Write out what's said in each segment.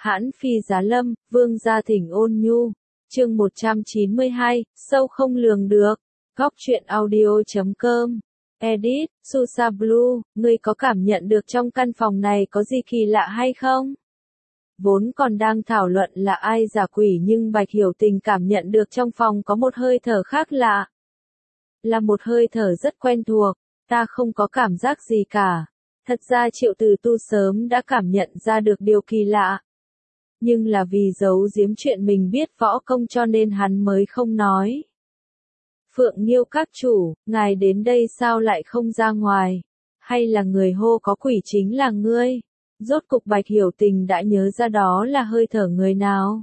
Hãn Phi Giá Lâm, Vương Gia Thỉnh Ôn Nhu. Chương 192, sâu không lường được. Góc truyện audio.com. Edit, Susa Blue, ngươi có cảm nhận được trong căn phòng này có gì kỳ lạ hay không? Vốn còn đang thảo luận là ai giả quỷ nhưng Bạch Hiểu Tình cảm nhận được trong phòng có một hơi thở khác lạ. Là một hơi thở rất quen thuộc, ta không có cảm giác gì cả. Thật ra Triệu Từ Tu sớm đã cảm nhận ra được điều kỳ lạ. Nhưng là vì giấu giếm chuyện mình biết võ công cho nên hắn mới không nói. Phượng Nghiêu các chủ, ngài đến đây sao lại không ra ngoài? Hay là người hô có quỷ chính là ngươi? Rốt cục Bạch Hiểu Tình đã nhớ ra đó là hơi thở người nào.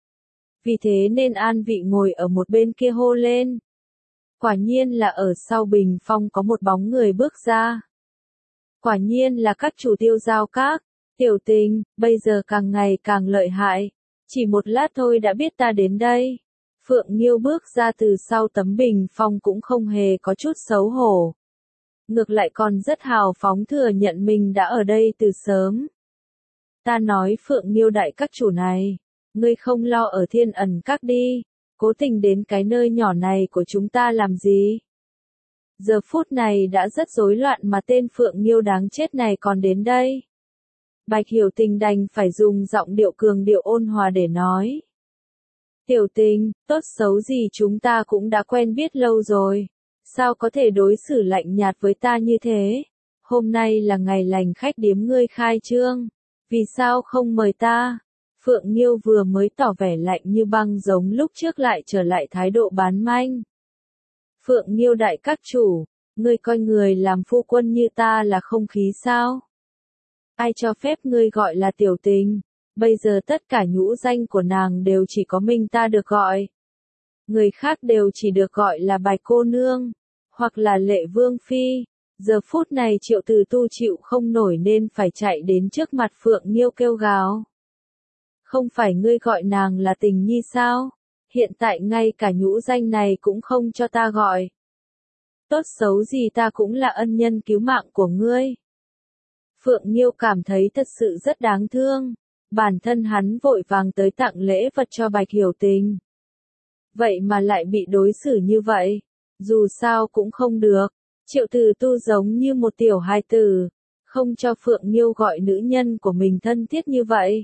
Vì thế nên an vị ngồi ở một bên kia hô lên. Quả nhiên là ở sau bình phong có một bóng người bước ra. Quả nhiên là các chủ Tiêu Giao Các. Tiểu Tình, bây giờ càng ngày càng lợi hại. Chỉ một lát thôi đã biết ta đến đây. Phượng Nghiêu bước ra từ sau tấm bình phong cũng không hề có chút xấu hổ. Ngược lại còn rất hào phóng thừa nhận mình đã ở đây từ sớm. Ta nói Phượng Nghiêu đại các chủ này, ngươi không lo ở Thiên Ẩn Các đi, cố tình đến cái nơi nhỏ này của chúng ta làm gì? Giờ phút này đã rất rối loạn mà tên Phượng Nghiêu đáng chết này còn đến đây. Bạch Hiểu Tình đành phải dùng giọng điệu cường điệu ôn hòa để nói. Tiểu Tình, tốt xấu gì chúng ta cũng đã quen biết lâu rồi. Sao có thể đối xử lạnh nhạt với ta như thế? Hôm nay là ngày lành khách điếm ngươi khai trương. Vì sao không mời ta? Phượng Nghiêu vừa mới tỏ vẻ lạnh như băng giống lúc trước lại trở lại thái độ bán manh. Phượng Nghiêu đại các chủ, ngươi coi người làm phu quân như ta là không khí sao? Ai cho phép ngươi gọi là Tiểu Tình? Bây giờ tất cả nhũ danh của nàng đều chỉ có mình ta được gọi. Người khác đều chỉ được gọi là Bạch cô nương, hoặc là Lệ Vương Phi. Giờ phút này Triệu Từ Tu chịu không nổi nên phải chạy đến trước mặt Phượng Nghiêu kêu gào. Không phải ngươi gọi nàng là Tình Nhi sao? Hiện tại ngay cả nhũ danh này cũng không cho ta gọi. Tốt xấu gì ta cũng là ân nhân cứu mạng của ngươi. Phượng Nghiêu cảm thấy thật sự rất đáng thương. Bản thân hắn vội vàng tới tặng lễ vật cho Bạch Hiểu Tình. Vậy mà lại bị đối xử như vậy. Dù sao cũng không được. Triệu Từ Tu giống như một tiểu hài tử. Không cho Phượng Nghiêu gọi nữ nhân của mình thân thiết như vậy.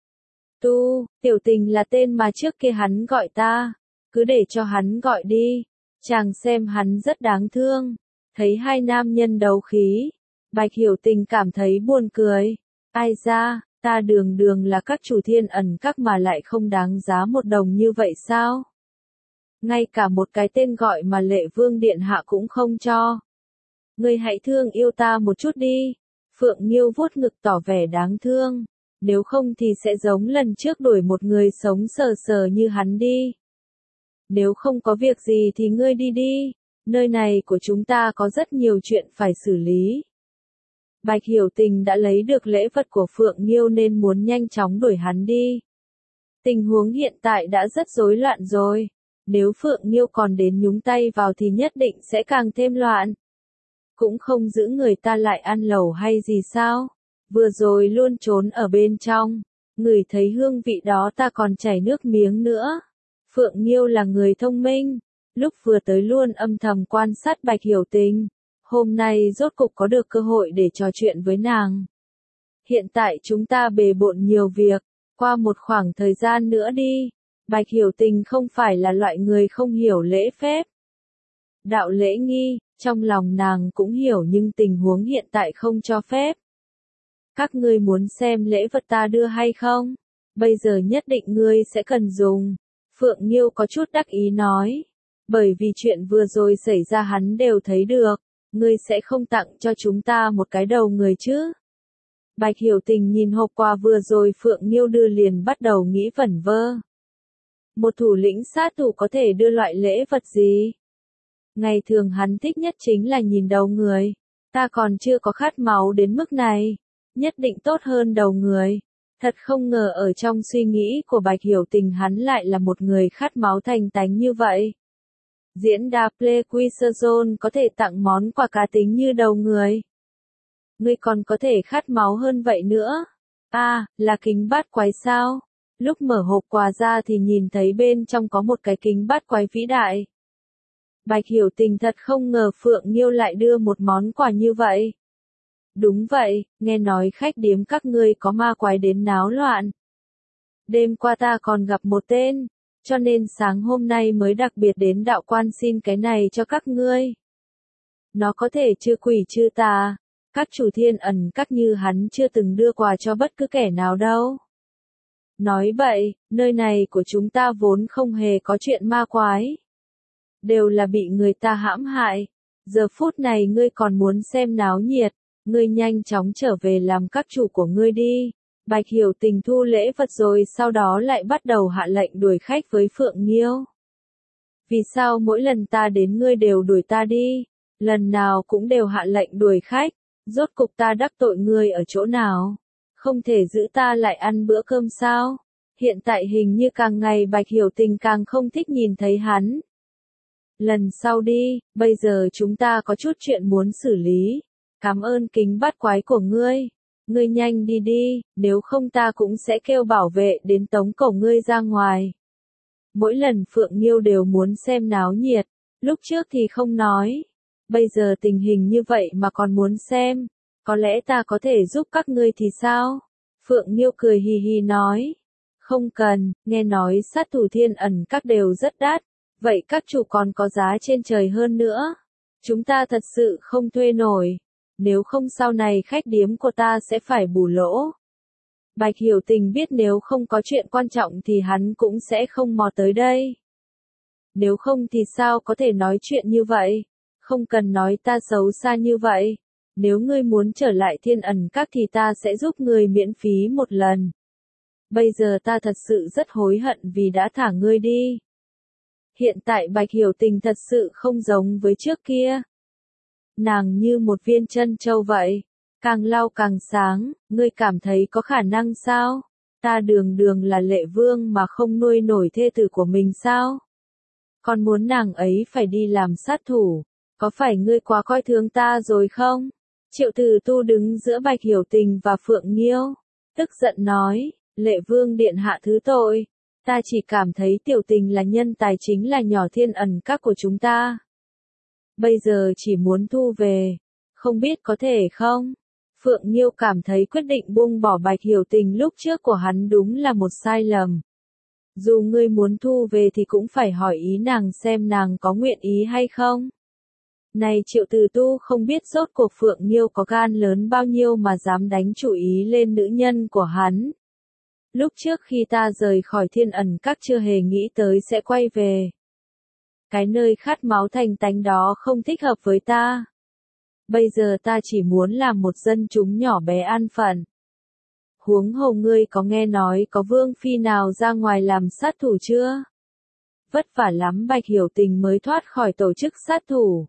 Tu, Tiểu Tình là tên mà trước kia hắn gọi ta. Cứ để cho hắn gọi đi. Chàng xem hắn rất đáng thương. Thấy hai nam nhân đấu khí. Bạch Hiểu Tình cảm thấy buồn cười. Ai ra, ta đường đường là các chủ Thiên Ẩn Các mà lại không đáng giá một đồng như vậy sao? Ngay cả một cái tên gọi mà Lệ Vương Điện Hạ cũng không cho. Ngươi hãy thương yêu ta một chút đi. Phượng Nghiêu vuốt ngực tỏ vẻ đáng thương. Nếu không thì sẽ giống lần trước đuổi một người sống sờ sờ như hắn đi. Nếu không có việc gì thì ngươi đi đi. Nơi này của chúng ta có rất nhiều chuyện phải xử lý. Bạch Hiểu Tình đã lấy được lễ vật của Phượng Nghiêu nên muốn nhanh chóng đuổi hắn đi. Tình huống hiện tại đã rất rối loạn rồi. Nếu Phượng Nghiêu còn đến nhúng tay vào thì nhất định sẽ càng thêm loạn. Cũng không giữ người ta lại ăn lẩu hay gì sao? Vừa rồi luôn trốn ở bên trong. Ngửi thấy hương vị đó ta còn chảy nước miếng nữa. Phượng Nghiêu là người thông minh. Lúc vừa tới luôn âm thầm quan sát Bạch Hiểu Tình. Hôm nay rốt cục có được cơ hội để trò chuyện với nàng. Hiện tại chúng ta bề bộn nhiều việc. Qua một khoảng thời gian nữa đi. Bạch Hiểu Tình không phải là loại người không hiểu lễ phép. Đạo lễ nghi, trong lòng nàng cũng hiểu nhưng tình huống hiện tại không cho phép. Các ngươi muốn xem lễ vật ta đưa hay không? Bây giờ nhất định ngươi sẽ cần dùng. Phượng Nghiêu có chút đắc ý nói. Bởi vì chuyện vừa rồi xảy ra hắn đều thấy được. Ngươi sẽ không tặng cho chúng ta một cái đầu người chứ? Bạch Hiểu Tình nhìn hộp quà vừa rồi Phượng Nghiêu đưa liền bắt đầu nghĩ vẩn vơ. Một thủ lĩnh sát thủ có thể đưa loại lễ vật gì? Ngày thường hắn thích nhất chính là nhìn đầu người. Ta còn chưa có khát máu đến mức này. Nhất định tốt hơn đầu người. Thật không ngờ ở trong suy nghĩ của Bạch Hiểu Tình hắn lại là một người khát máu thành tánh như vậy. Diễn đà Plequisazone có thể tặng món quà cá tính như đầu người. Ngươi còn có thể khát máu hơn vậy nữa. À, là kính bát quái sao? Lúc mở hộp quà ra thì nhìn thấy bên trong có một cái kính bát quái vĩ đại. Bạch Hiểu Tình thật không ngờ Phượng Nghiêu lại đưa một món quà như vậy. Đúng vậy, nghe nói khách điếm các ngươi có ma quái đến náo loạn. Đêm qua ta còn gặp một tên, cho nên sáng hôm nay mới đặc biệt đến đạo quan xin cái này cho các ngươi. Nó có thể trừ quỷ trừ tà, các chủ thiên ẩn các như hắn chưa từng đưa quà cho bất cứ kẻ nào đâu. Nói bậy, nơi này của chúng ta vốn không hề có chuyện ma quái. Đều là bị người ta hãm hại. Giờ phút này ngươi còn muốn xem náo nhiệt, ngươi nhanh chóng trở về làm các chủ của ngươi đi. Bạch Hiểu Tình thu lễ vật rồi sau đó lại bắt đầu hạ lệnh đuổi khách với Phượng Nghiêu. Vì sao mỗi lần ta đến ngươi đều đuổi ta đi, lần nào cũng đều hạ lệnh đuổi khách, rốt cục ta đắc tội ngươi ở chỗ nào? Không thể giữ ta lại ăn bữa cơm sao? Hiện tại hình như càng ngày Bạch Hiểu Tình càng không thích nhìn thấy hắn. Lần sau đi, bây giờ chúng ta có chút chuyện muốn xử lý. Cảm ơn kính bát quái của ngươi. Ngươi nhanh đi đi, nếu không ta cũng sẽ kêu bảo vệ đến tống cổ ngươi ra ngoài. Mỗi lần Phượng Nghiêu đều muốn xem náo nhiệt, lúc trước thì không nói. Bây giờ tình hình như vậy mà còn muốn xem, có lẽ ta có thể giúp các ngươi thì sao? Phượng Nghiêu cười hì hì nói. Không cần, nghe nói sát thủ thiên ẩn các đều rất đắt, vậy các chủ còn có giá trên trời hơn nữa. Chúng ta thật sự không thuê nổi, nếu không sau này khách điếm của ta sẽ phải bù lỗ. Bạch Hiểu Tình biết nếu không có chuyện quan trọng thì hắn cũng sẽ không mò tới đây. Nếu không thì sao có thể nói chuyện như vậy? Không cần nói ta xấu xa như vậy. Nếu ngươi muốn trở lại thiên ẩn các thì ta sẽ giúp ngươi miễn phí một lần. Bây giờ ta thật sự rất hối hận vì đã thả ngươi đi. Hiện tại Bạch Hiểu Tình thật sự không giống với trước kia. Nàng như một viên trân châu vậy. Càng lau càng sáng, ngươi cảm thấy có khả năng sao? Ta đường đường là lệ vương mà không nuôi nổi thê tử của mình sao? Còn muốn nàng ấy phải đi làm sát thủ, có phải ngươi quá coi thường ta rồi không? Triệu Tử Tu đứng giữa Bạch Hiểu Tình và Phượng Nghiêu, tức giận nói, lệ vương điện hạ thứ tội, ta chỉ cảm thấy Tiểu Tình là nhân tài chính là nhỏ thiên ẩn các của chúng ta. Bây giờ chỉ muốn thu về, không biết có thể không? Phượng Nghiêu cảm thấy quyết định buông bỏ Bạch Hiểu Tình lúc trước của hắn đúng là một sai lầm. Dù ngươi muốn thu về thì cũng phải hỏi ý nàng xem nàng có nguyện ý hay không. Này Triệu Tử Tu không biết rốt cuộc Phượng Nghiêu có gan lớn bao nhiêu mà dám đánh chủ ý lên nữ nhân của hắn. Lúc trước khi ta rời khỏi thiên ẩn các chưa hề nghĩ tới sẽ quay về. Cái nơi khát máu thành tánh đó không thích hợp với ta. Bây giờ ta chỉ muốn làm một dân chúng nhỏ bé an phận. Huống hồ ngươi có nghe nói có vương phi nào ra ngoài làm sát thủ chưa? Vất vả lắm Bạch Hiểu Tình mới thoát khỏi tổ chức sát thủ.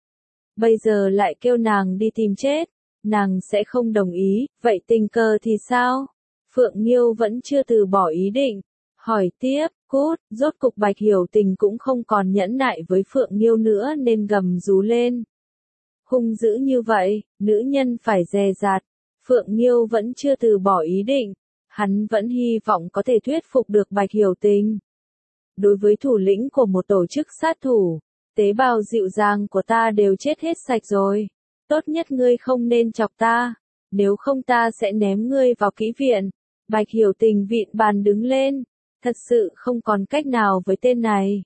Bây giờ lại kêu nàng đi tìm chết, nàng sẽ không đồng ý, vậy tình cờ thì sao? Phượng Nghiêu vẫn chưa từ bỏ ý định, hỏi tiếp, cút, rốt cục Bạch Hiểu Tình cũng không còn nhẫn nại với Phượng Nghiêu nữa nên gầm rú lên. Hung dữ như vậy, nữ nhân phải dè dặt, Phượng Nghiêu vẫn chưa từ bỏ ý định, hắn vẫn hy vọng có thể thuyết phục được Bạch Hiểu Tình. Đối với thủ lĩnh của một tổ chức sát thủ, tế bào dịu dàng của ta đều chết hết sạch rồi. Tốt nhất ngươi không nên chọc ta, nếu không ta sẽ ném ngươi vào kỹ viện. Bạch Hiểu Tình vịn bàn đứng lên, thật sự không còn cách nào với tên này.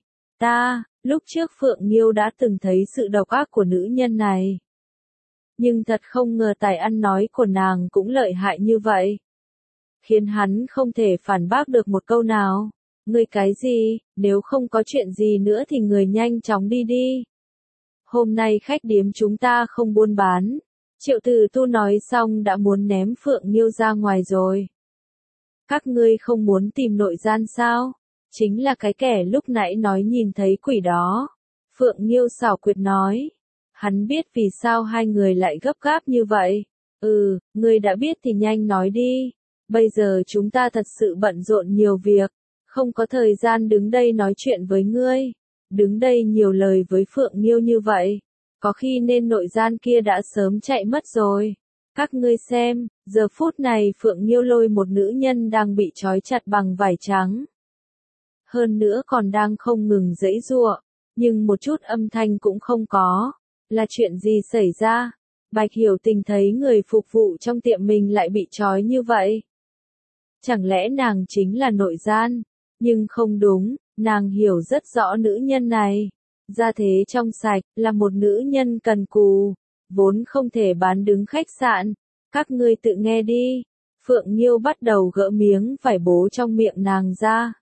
Lúc trước Phượng Nghiêu đã từng thấy sự độc ác của nữ nhân này. Nhưng thật không ngờ tài ăn nói của nàng cũng lợi hại như vậy. Khiến hắn không thể phản bác được một câu nào. Ngươi cái gì, nếu không có chuyện gì nữa thì người nhanh chóng đi đi. Hôm nay khách điếm chúng ta không buôn bán. Triệu Tử Tu nói xong đã muốn ném Phượng Nghiêu ra ngoài rồi. Các ngươi không muốn tìm nội gian sao? Chính là cái kẻ lúc nãy nói nhìn thấy quỷ đó. Phượng Nghiêu xảo quyệt nói. Hắn biết vì sao hai người lại gấp gáp như vậy. Ngươi đã biết thì nhanh nói đi. Bây giờ chúng ta thật sự bận rộn nhiều việc. Không có thời gian đứng đây nói chuyện với ngươi. Đứng đây nhiều lời với Phượng Nghiêu như vậy. Có khi nên nội gian kia đã sớm chạy mất rồi. Các ngươi xem, giờ phút này Phượng Nghiêu lôi một nữ nhân đang bị trói chặt bằng vải trắng. Hơn nữa còn đang không ngừng giãy giụa, nhưng một chút âm thanh cũng không có. Là chuyện gì xảy ra? Bạch Hiểu Tình thấy người phục vụ trong tiệm mình lại bị trói như vậy. Chẳng lẽ nàng chính là nội gian? Nhưng không đúng, nàng hiểu rất rõ nữ nhân này. Gia thế trong sạch, là một nữ nhân cần cù, vốn không thể bán đứng khách sạn. Các ngươi tự nghe đi. Phượng Nghiêu bắt đầu gỡ miếng vải bố trong miệng nàng ra.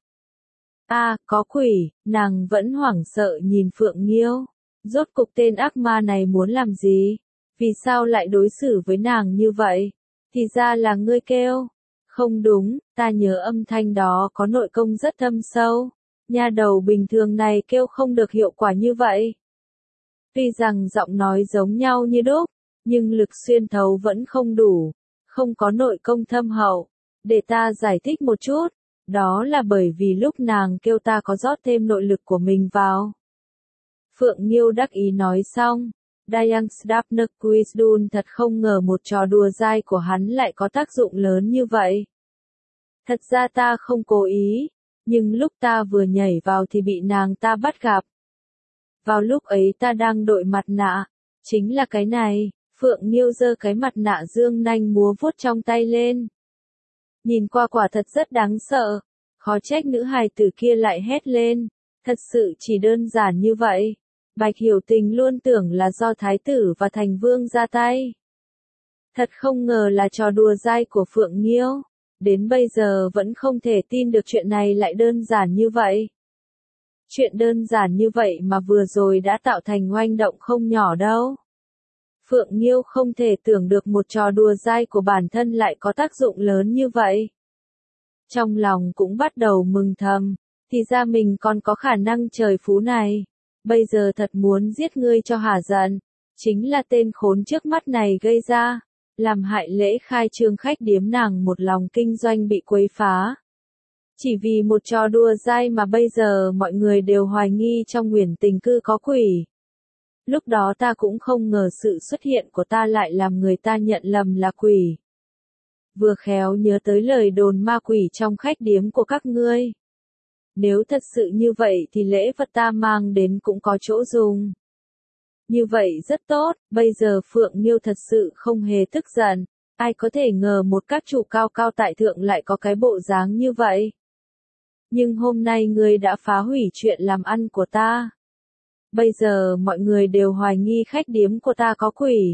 Có quỷ, nàng vẫn hoảng sợ nhìn Phượng Nghiêu. Rốt cục tên ác ma này muốn làm gì? Vì sao lại đối xử với nàng như vậy? Thì ra là ngươi kêu. Không đúng, ta nhớ âm thanh đó có nội công rất thâm sâu. Nha đầu bình thường này kêu không được hiệu quả như vậy. Tuy rằng giọng nói giống nhau như đúc, nhưng lực xuyên thấu vẫn không đủ, không có nội công thâm hậu. Để ta giải thích một chút, đó là bởi vì lúc nàng kêu ta có rót thêm nội lực của mình vào. Phượng Nghiêu đắc ý nói xong, Dayang Sdapnak Quisdun thật không ngờ một trò đùa dai của hắn lại có tác dụng lớn như vậy. Thật ra ta không cố ý, nhưng lúc ta vừa nhảy vào thì bị nàng ta bắt gặp. Vào lúc ấy ta đang đội mặt nạ, chính là cái này. Phượng Nghiêu giơ cái mặt nạ dương nanh múa vuốt trong tay lên. Nhìn qua quả thật rất đáng sợ, khó trách nữ hài tử kia lại hét lên, thật sự chỉ đơn giản như vậy. Bạch Hiểu Tình luôn tưởng là do thái tử và thành vương ra tay. Thật không ngờ là trò đùa dai của Phượng Nghiêu, đến bây giờ vẫn không thể tin được chuyện này lại đơn giản như vậy. Chuyện đơn giản như vậy mà vừa rồi đã tạo thành oanh động không nhỏ đâu. Phượng Nghiêu không thể tưởng được một trò đùa dai của bản thân lại có tác dụng lớn như vậy. Trong lòng cũng bắt đầu mừng thầm, thì ra mình còn có khả năng trời phú này. Bây giờ thật muốn giết ngươi cho hả giận, chính là tên khốn trước mắt này gây ra, làm hại lễ khai trương khách điếm nàng một lòng kinh doanh bị quấy phá. Chỉ vì một trò đùa dai mà bây giờ mọi người đều hoài nghi trong Uyển Tình cư có quỷ. Lúc đó ta cũng không ngờ sự xuất hiện của ta lại làm người ta nhận lầm là quỷ. Vừa khéo nhớ tới lời đồn ma quỷ trong khách điếm của các ngươi. Nếu thật sự như vậy thì lễ vật ta mang đến cũng có chỗ dùng. Như vậy rất tốt, bây giờ Phượng Nghiêu thật sự không hề tức giận. Ai có thể ngờ một các chủ cao cao tại thượng lại có cái bộ dáng như vậy. Nhưng hôm nay ngươi đã phá hủy chuyện làm ăn của ta. Bây giờ mọi người đều hoài nghi khách điếm của ta có quỷ.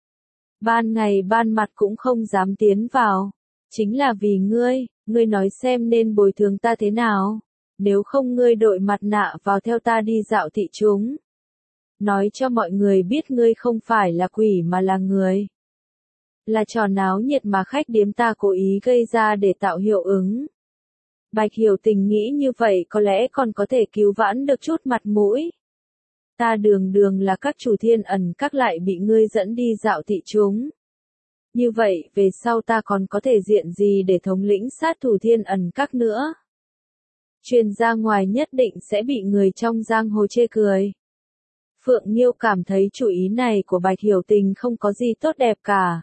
Ban ngày ban mặt cũng không dám tiến vào. Chính là vì ngươi nói xem nên bồi thường ta thế nào. Nếu không ngươi đội mặt nạ vào theo ta đi dạo thị chúng. Nói cho mọi người biết ngươi không phải là quỷ mà là người. Là trò náo nhiệt mà khách điếm ta cố ý gây ra để tạo hiệu ứng. Bạch Hiểu Tình nghĩ như vậy có lẽ còn có thể cứu vãn được chút mặt mũi. Ta đường là các chủ thiên ẩn các lại bị ngươi dẫn đi dạo thị chúng. Như vậy về sau ta còn có thể diện gì để thống lĩnh sát thủ thiên ẩn các nữa. Truyền ra ngoài nhất định sẽ bị người trong giang hồ chê cười. Phượng Nghiêu cảm thấy chủ ý này của Bạch Hiểu Tình không có gì tốt đẹp cả.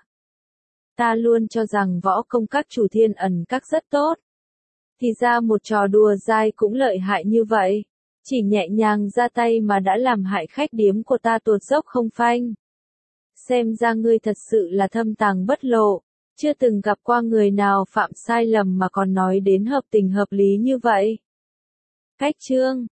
Ta luôn cho rằng võ công các chủ thiên ẩn các rất tốt. Thì ra một trò đùa dai cũng lợi hại như vậy. Chỉ nhẹ nhàng ra tay mà đã làm hại khách điếm của ta tuột dốc không phanh. Xem ra ngươi thật sự là thâm tàng bất lộ, chưa từng gặp qua người nào phạm sai lầm mà còn nói đến hợp tình hợp lý như vậy. Cách chương